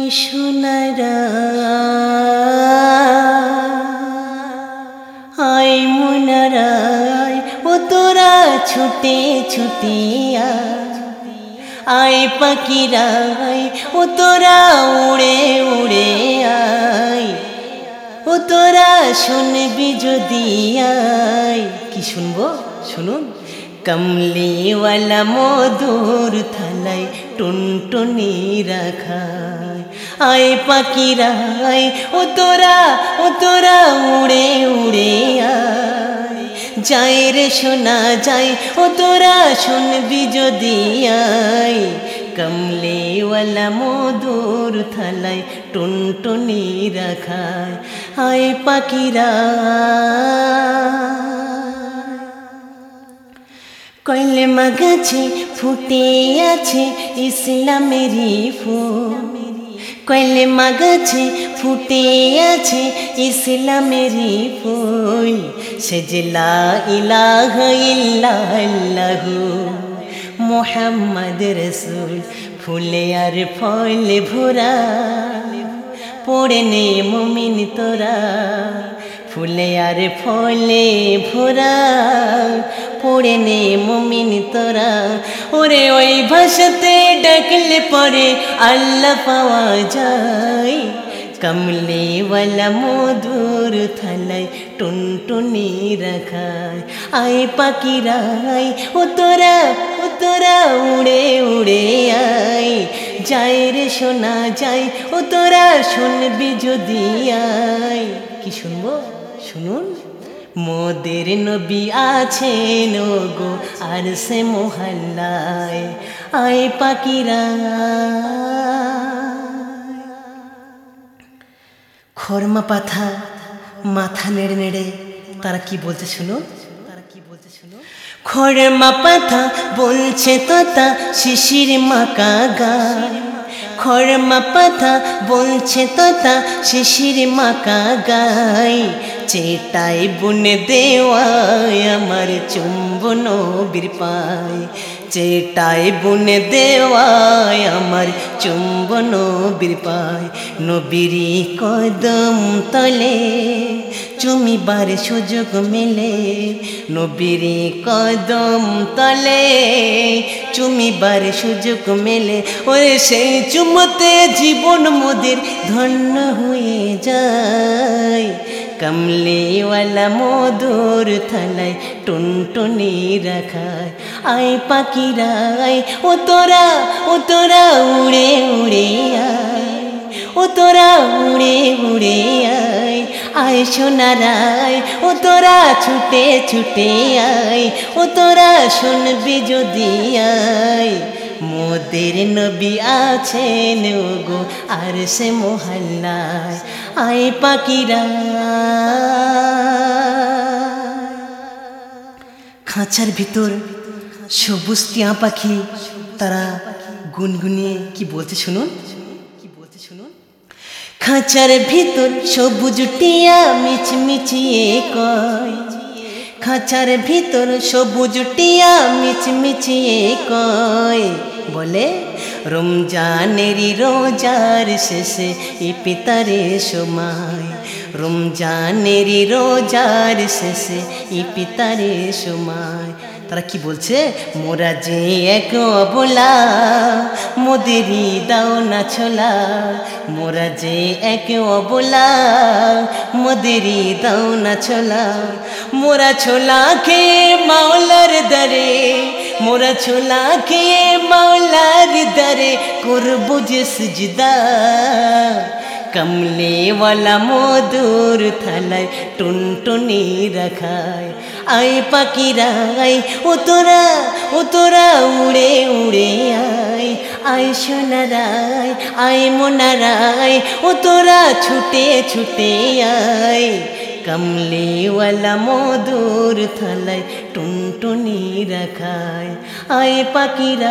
সোনারা আয় মোনারা ও তোরা ছুটে ছুটে আয় পাখিরা ও তোরা উড়ে উড়ে আয় ও তোরা শুনবি যদি আয় কি শুনবো শুনুন কমলিওয়ালা মধুর থালায় টুনটুনি রাখায় আয় পাখিরা ও তোরা উড়ে উড়ে আয় যায় রে শোনা যায় ও তোরা শুনবি যদি আয় কমলিওয়ালা মধুর থালায় টুনটুনি রাখায় আয় পাখিরা কলমা গাছে ফুটে আছে ইসলামেরই ফুল কলমা গাছে ফুটে আছে ইসলামেরই ফুল সে যে লা ইলাহা ইল্লাল্লাহু মুহাম্মদ রাসূল ফুলে আর ফলে ভরা পড়ে নে মুমিন তোরা ফুলে আর ফলে ভরা পড়ে নে মুমিন তোরা ওরে ওই ভাষাতে ডাকলে পরে আল্লাহ পাওয়া যায় কমলিওয়ালা মধুর থালায় টুনটুনি রাখায় আয় পাখিরা ও তোরা উড়ে উড়ে আয় যায় রে শোনা যায় ও তোরা শুনবি যদি আয় কি শুনবো শুনুন মোদের নবী আছেন গো আর সে মোহাল্লায় আয় পাখিরা খরমা পাথা মাথা নেড়ে নেড়ে তারা কি বলতে শুনুন খরমা পাথা বলছে তোতা শিশির মাকা গায় খরমা পাথা বলছে তোতা শিশির মাকা গায় চেটাই বুনে দেওয়ায় আমার চুম্বন নবীর পায় চেটাই বুনে দেওয়ায় আমার চুম্বন নবীর পায় নবীরই কদম তলে চুমিবার সুযোগ মেলে নবীরই কদম তলে চুমিবার সুযোগ মেলে ওরে সেই চুমতে জীবন মোদের ধন্য হয়ে যায় কমলিওয়ালা মধুর থালায় টুনটুনি রাখায় আয় পাখিরা ও তোরা উড়ে উড়ে আয় ও তোরা উড়ে উড়ে আয় আয় সোনারায় ও তোরা ছুটে ছুটে আয় ও তোরা শুনবি যদি আয় মোদের নবী আছেন গো আর সে মোহাল্লায় আয় পাখিরা খাঁচার ভিতর সবুজ টিয়া পাখি তারা গুনগুনিয়ে কি বলতে শুনুন খাঁচার ভিতর সবুজ টিয়া মিচমিচিয়ে কয় খাঁচার ভিতর সবুজ টিয়া মিচমিচিয়ে কয় বলে রমজানেরই রোজার শেষে ইফতারের সময় রমজানেরই রোজার শেষে ইফতারের সময় তারা কি বলছে মোরা যে এক অবলা মোদেরই দাও না ছোলা মোরা যে এক অবলা মোদেরই দাও না ছোলা মোরা ছোলা খেয়ে মাওলার দরে মোরা ছোলা খেয়ে মাওলার দরে করবো যে সিজদা কমলিওয়ালা মধুর থালায় টুনটুনি রাখায় আয় পাখিরা ও তোরা উড়ে উড়ে আয় আয় সোনারায় আয় মোনারায় ও তোরা ছুটে ছুটে আয় কমলিওয়ালা মধুর থালায় টুনটুনি রাখায় আয় পাখিরা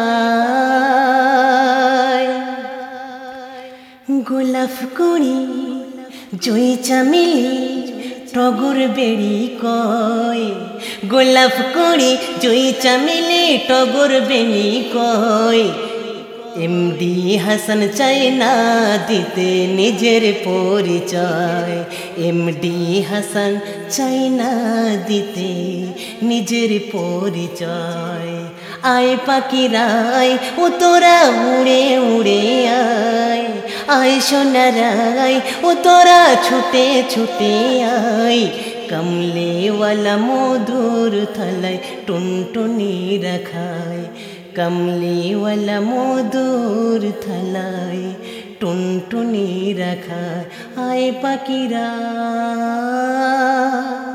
গোলাপ কুড়ি জুই চামেলি টগর বেড়ি কয় গোলাপ কুড়ি জুই চামেলি টগর বেড়ি কয় এমডি হাসান চাই না দিতে নিজের পরিচয়, এমডি হাসান চাই না দিতে নিজের পরিচয়। আয় পাখিরাই ও তোরা উড়ে উড়ে আয়, আয় সোনারাই ও তোরা ছুটে ছুটে আয়। কমলেওয়ালা মধুর থালায় টুনটুনি রাখায়, কমলেওয়ালা মধুর থালায় টুনটুনি রাখায়। আয় পাখিরা।